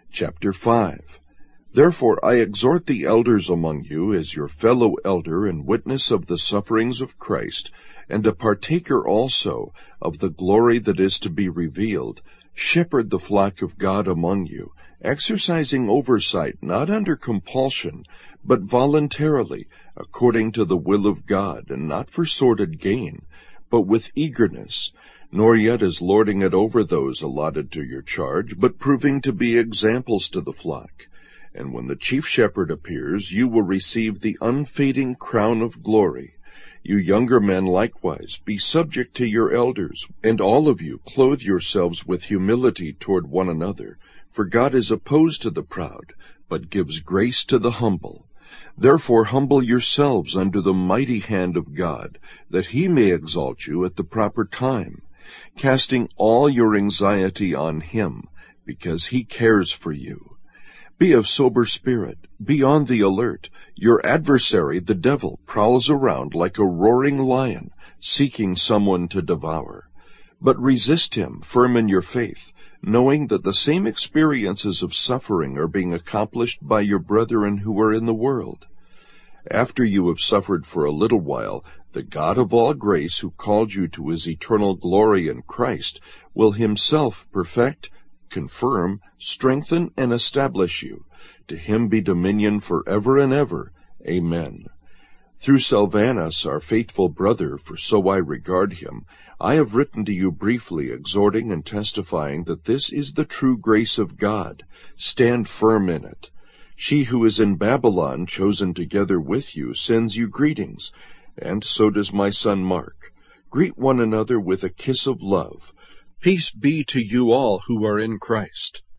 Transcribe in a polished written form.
Chapter 5. Therefore I exhort the elders among you, as your fellow elder and witness of the sufferings of Christ, and a partaker also of the glory that is to be revealed, shepherd the flock of God among you, exercising oversight not under compulsion, but voluntarily, according to the will of God, and not for sordid gain, but with eagerness, nor yet as lording it over those allotted to your charge, but proving to be examples to the flock. And when the chief shepherd appears, you will receive the unfading crown of glory. You younger men likewise, be subject to your elders, and all of you clothe yourselves with humility toward one another. For God is opposed to the proud, but gives grace to the humble. Therefore humble yourselves under the mighty hand of God, that he may exalt you at the proper time, casting all your anxiety on him, because he cares for you. Be of sober spirit, be on the alert. Your adversary, the devil, prowls around like a roaring lion, seeking someone to devour. But resist him, firm in your faith, knowing that the same experiences of suffering are being accomplished by your brethren who are in the world. After you have suffered for a little while, the God of all grace, who called you to his eternal glory in Christ, will himself perfect, confirm, strengthen, and establish you. To him be dominion forever and ever. Amen. Through Silvanus, our faithful brother, for so I regard him, I have written to you briefly, exhorting and testifying that this is the true grace of God. Stand firm in it. She who is in Babylon, chosen together with you, sends you greetings, and so does my son Mark. Greet one another with a kiss of love. Peace be to you all who are in Christ.